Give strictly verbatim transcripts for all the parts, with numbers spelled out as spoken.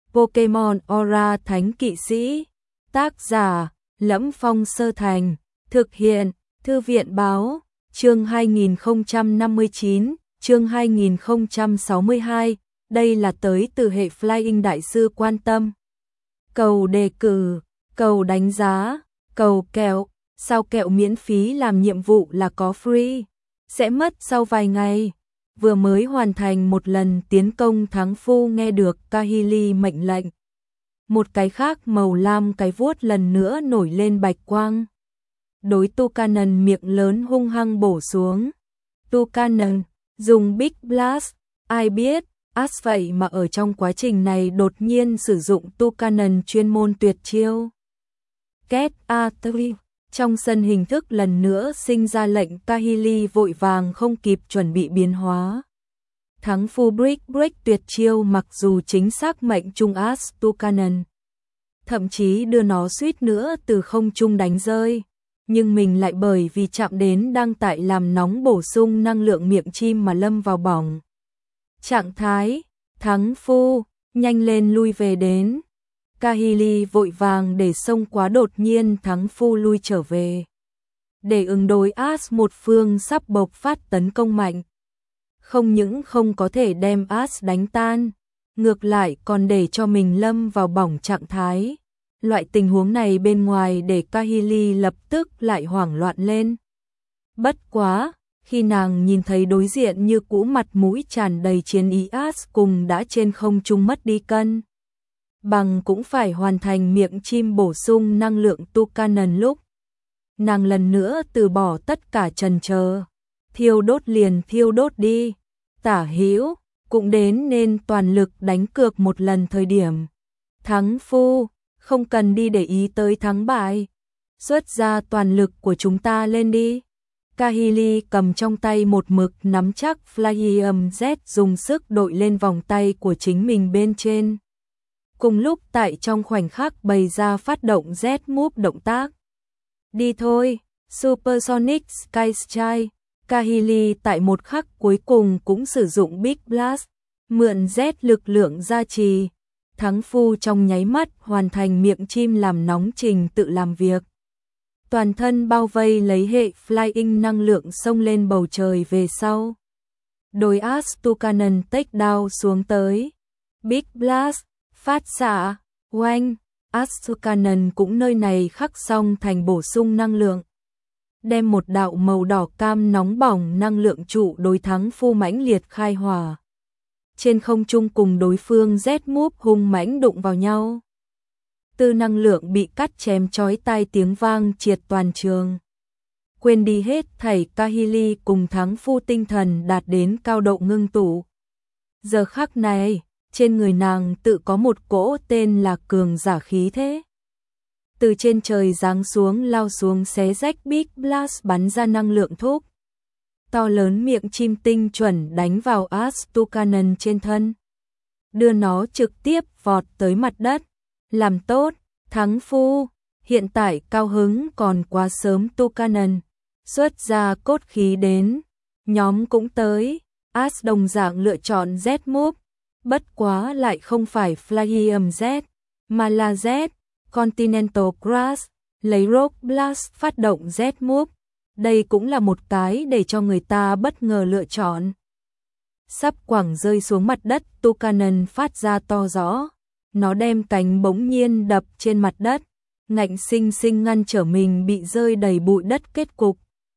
Pokemon Aura Thánh Kỵ Sĩ. Tác giả: Lẫm Phong Sơ Thành. Thực hiện: Thư viện Báo. Chương hai nghìn không trăm năm mươi chín, chương hai nghìn không trăm sáu mươi hai. Đây là tới từ hệ Flying đại sư quan tâm. Cầu đề cử, cầu đánh giá, cầu kẹo. Sao kẹo miễn phí làm nhiệm vụ là có free, sẽ mất sau vài ngày. Vừa mới hoàn thành một lần tiến công thắng phu nghe được Kahili mệnh lệnh. Một cái khác màu lam cái vuốt lần nữa nổi lên bạch quang. Đối Tucanon miệng lớn hung hăng bổ xuống. Tucanon dùng Big Blast, ai biết, As vậy mà ở trong quá trình này đột nhiên sử dụng Tucanon chuyên môn tuyệt chiêu. Get a three. Trong sân hình thức lần nữa sinh ra lệnh Kahili vội vàng không kịp chuẩn bị biến hóa. Thắng phu Brick Break tuyệt chiêu mặc dù chính xác mệnh trung As Tucanon, thậm chí đưa nó suýt nữa từ không trung đánh rơi, nhưng mình lại bởi vì chạm đến đang tại làm nóng bổ sung năng lượng miệng chim mà lâm vào bỏng. Trạng thái, thắng phu, nhanh lên lui về đến. Kahili vội vàng để xông quá đột nhiên thắng phu lui trở về. Để ứng đối As một phương sắp bộc phát tấn công mạnh. Không những không có thể đem As đánh tan, ngược lại còn để cho mình lâm vào bỏng trạng thái. Loại tình huống này bên ngoài để Kahili lập tức lại hoảng loạn lên. Bất quá, khi nàng nhìn thấy đối diện như cũ mặt mũi tràn đầy chiến ý As cùng đã trên không trung mất đi cân bằng cũng phải hoàn thành miệng chim bổ sung năng lượng Tucanon lúc. Nàng lần nữa từ bỏ tất cả chần chờ. Thiêu đốt liền thiêu đốt đi. Tả hữu cũng đến nên toàn lực đánh cược một lần thời điểm. Thắng phu, không cần đi để ý tới thắng bại. Xuất ra toàn lực của chúng ta lên đi. Kahili cầm trong tay một mực nắm chắc Flying Z dùng sức đội lên vòng tay của chính mình bên trên. Cùng lúc tại trong khoảnh khắc bày ra phát động Z Move động tác. Đi thôi, Supersonic Sky Strike. Kahili tại một khắc cuối cùng cũng sử dụng Big Blast, mượn Z lực lượng gia trì. Thắng phu trong nháy mắt hoàn thành miệng chim làm nóng trình tự làm việc. Toàn thân bao vây lấy hệ Flying năng lượng xông lên bầu trời về sau. Đôi As Tucanon take down xuống tới. Big Blast, phát xạ, oanh, As Tucanon cũng nơi này khắc xong thành bổ sung năng lượng. Đem một đạo màu đỏ cam nóng bỏng năng lượng trụ đối thắng phu mãnh liệt khai hỏa. Trên không trung cùng đối phương Z Move hung mãnh đụng vào nhau. Tư năng lượng bị cắt chém chói tai tiếng vang triệt toàn trường. Quên đi hết thảy Kahili cùng thắng phu tinh thần đạt đến cao độ ngưng tụ. Giờ khắc này, trên người nàng tự có một cỗ tên là cường giả khí thế. Từ trên trời giáng xuống lao xuống xé rách Big Blast bắn ra năng lượng thúc. To lớn miệng chim tinh chuẩn đánh vào As Tucanon trên thân. Đưa nó trực tiếp vọt tới mặt đất. Làm tốt, thắng phu, hiện tại cao hứng còn quá sớm Tucanon. Xuất ra cốt khí đến, nhóm cũng tới, As đồng dạng lựa chọn Z Move. Bất quá lại không phải Flying Z, mà là Z, Continental Grass, lấy Rock Blast phát động Z Move. Đây cũng là một cái để cho người ta bất ngờ lựa chọn. Sắp quẳng rơi xuống mặt đất, Tucanon phát ra to rõ. Nó đem cánh bỗng nhiên đập trên mặt đất, ngạnh sinh sinh ngăn trở mình bị rơi đầy bụi đất kết cục.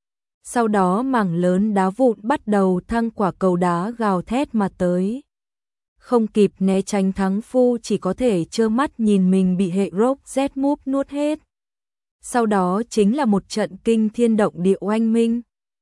Sau đó mảng lớn đá vụn bắt đầu thăng quả cầu đá gào thét mà tới. Không kịp né tránh thắng phu chỉ có thể trơ mắt nhìn mình bị hệ Rock Z Move nuốt hết. Sau đó chính là một trận kinh thiên động địa oanh minh.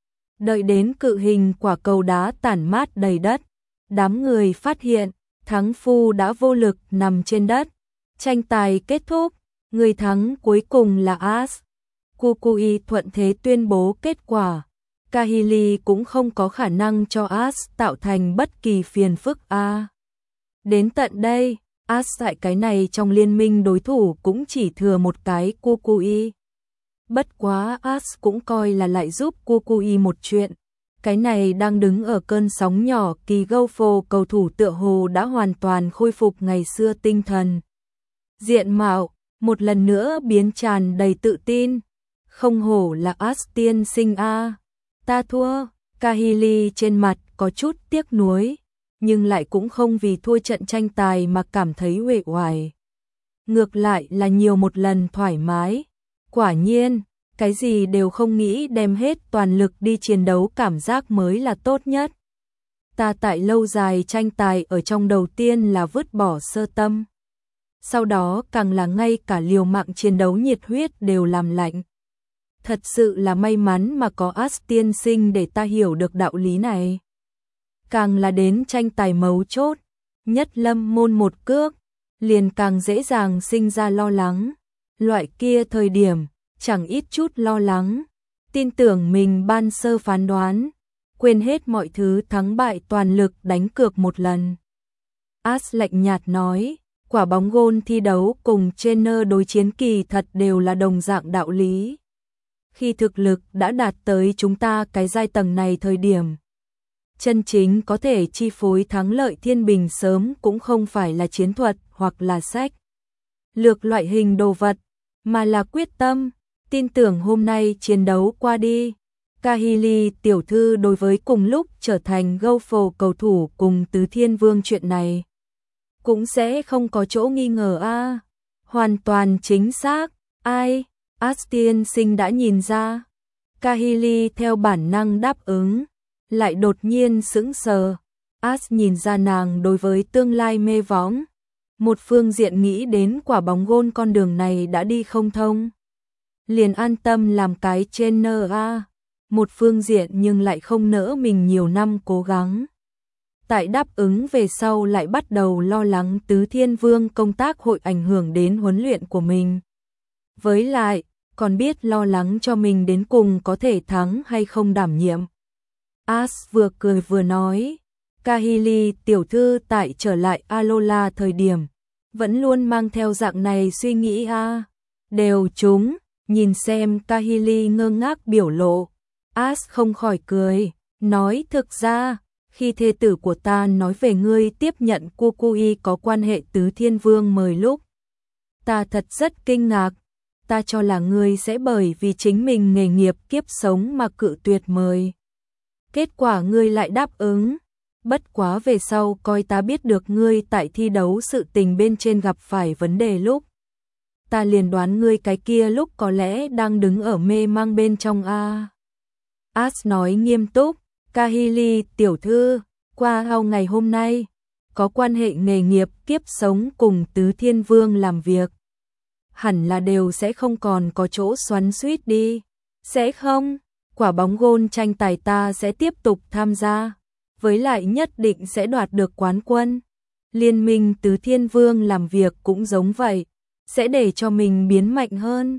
Đợi đến cự hình quả cầu đá tản mát đầy đất, đám người phát hiện thắng phu đã vô lực nằm trên đất. Tranh tài kết thúc, người thắng cuối cùng là As. Kukui thuận thế tuyên bố kết quả. Kahili cũng không có khả năng cho As tạo thành bất kỳ phiền phức a. À. Đến tận đây, As tại cái này trong liên minh đối thủ cũng chỉ thừa một cái Kukui. Bất quá As cũng coi là lại giúp Kukui một chuyện. Cái này đang đứng ở cơn sóng nhỏ kỳ golf cầu thủ tựa hồ đã hoàn toàn khôi phục ngày xưa tinh thần. Diện mạo, một lần nữa biến tràn đầy tự tin. Không hổ là As tiên sinh a. Ta thua. Kahili trên mặt có chút tiếc nuối, nhưng lại cũng không vì thua trận tranh tài mà cảm thấy uể oải. Ngược lại là nhiều một lần thoải mái. Quả nhiên, cái gì đều không nghĩ đem hết toàn lực đi chiến đấu cảm giác mới là tốt nhất. Ta tại lâu dài tranh tài ở trong đầu tiên là vứt bỏ sơ tâm. Sau đó càng là ngay cả liều mạng chiến đấu nhiệt huyết đều làm lạnh. Thật sự là may mắn mà có As tiên sinh để ta hiểu được đạo lý này. Càng là đến tranh tài mấu chốt, nhất lâm môn một cước, liền càng dễ dàng sinh ra lo lắng. Loại kia thời điểm, chẳng ít chút lo lắng, tin tưởng mình ban sơ phán đoán, quên hết mọi thứ thắng bại toàn lực đánh cược một lần. As lạnh nhạt nói, quả bóng gôn thi đấu cùng trainer đối chiến kỳ thật đều là đồng dạng đạo lý. Khi thực lực đã đạt tới chúng ta cái giai tầng này thời điểm, chân chính có thể chi phối thắng lợi thiên bình sớm cũng không phải là chiến thuật hoặc là sách lược loại hình đồ vật, mà là quyết tâm. Tin tưởng hôm nay chiến đấu qua đi, Kahili tiểu thư đối với cùng lúc trở thành golf cầu thủ cùng Tứ Thiên Vương chuyện này cũng sẽ không có chỗ nghi ngờ a. À, hoàn toàn chính xác. Ai? As tiên sinh đã nhìn ra. Kahili theo bản năng đáp ứng, lại đột nhiên sững sờ. As nhìn ra nàng đối với tương lai mê võng, một phương diện nghĩ đến quả bóng gôn con đường này đã đi không thông, liền an tâm làm cái trainer a. Một phương diện nhưng lại không nỡ mình nhiều năm cố gắng. Tại đáp ứng về sau lại bắt đầu lo lắng Tứ Thiên Vương công tác hội ảnh hưởng đến huấn luyện của mình. Với lại, còn biết lo lắng cho mình đến cùng có thể thắng hay không đảm nhiệm. As vừa cười vừa nói, Kahili tiểu thư tại trở lại Alola thời điểm, vẫn luôn mang theo dạng này suy nghĩ a. À. Đều chúng, nhìn xem Kahili ngơ ngác biểu lộ. As không khỏi cười, nói thực ra, khi thê tử của ta nói về ngươi tiếp nhận Kukui có quan hệ Tứ Thiên Vương mời lúc, ta thật rất kinh ngạc. Ta cho là ngươi sẽ bởi vì chính mình nghề nghiệp kiếp sống mà cự tuyệt mời. Kết quả ngươi lại đáp ứng. Bất quá về sau coi ta biết được ngươi tại thi đấu sự tình bên trên gặp phải vấn đề lúc, ta liền đoán ngươi cái kia lúc có lẽ đang đứng ở mê mang bên trong a. As nói nghiêm túc, Kahili tiểu thư, qua hao ngày hôm nay, có quan hệ nghề nghiệp kiếp sống cùng Tứ Thiên Vương làm việc, hẳn là đều sẽ không còn có chỗ xoắn xuýt đi. Sẽ không, quả bóng gôn tranh tài ta sẽ tiếp tục tham gia, với lại nhất định sẽ đoạt được quán quân. Liên minh Tứ Thiên Vương làm việc cũng giống vậy, sẽ để cho mình biến mạnh hơn.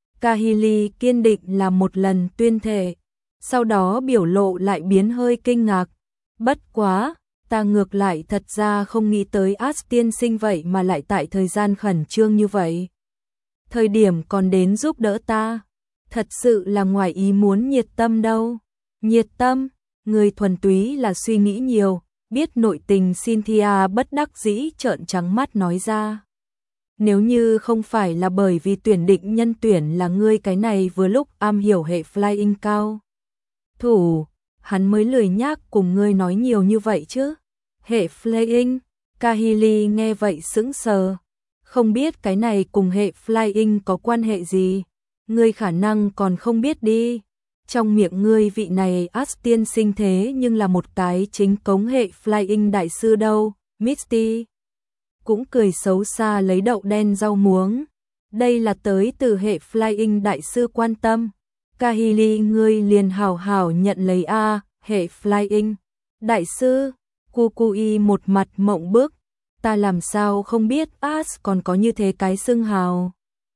Kahili kiên định làm một lần tuyên thệ, sau đó biểu lộ lại biến hơi kinh ngạc. Bất quá, ta ngược lại thật ra không nghĩ tới As tiên sinh vậy mà lại tại thời gian khẩn trương như vậy. Thời điểm còn đến giúp đỡ ta, thật sự là ngoài ý muốn nhiệt tâm đâu. Nhiệt tâm, người thuần túy là suy nghĩ nhiều, biết nội tình Cynthia bất đắc dĩ trợn trắng mắt nói ra. Nếu như không phải là bởi vì tuyển định nhân tuyển là ngươi cái này vừa lúc am hiểu hệ flying cao thủ, hắn mới lười nhác cùng ngươi nói nhiều như vậy chứ. Hệ flying, Kahili nghe vậy sững sờ. Không biết cái này cùng hệ flying có quan hệ gì, ngươi khả năng còn không biết đi. Trong miệng ngươi vị này As tiên sinh thế nhưng là một cái chính cống hệ flying đại sư đâu. Misty cũng cười xấu xa lấy đậu đen rau muống. Đây là tới từ hệ flying đại sư quan tâm. Kahili ngươi liền hào hào nhận lấy a. Hệ flying đại sư. Kukui một mặt mộng bức. Ta làm sao không biết As còn có như thế cái xưng hào.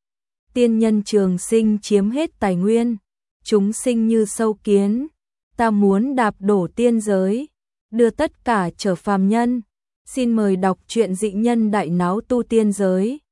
Tiên nhân trường sinh chiếm hết tài nguyên, chúng sinh như sâu kiến, ta muốn đạp đổ tiên giới, đưa tất cả trở phàm nhân. Xin mời đọc truyện Dị Nhân Đại Náo Tu Tiên Giới.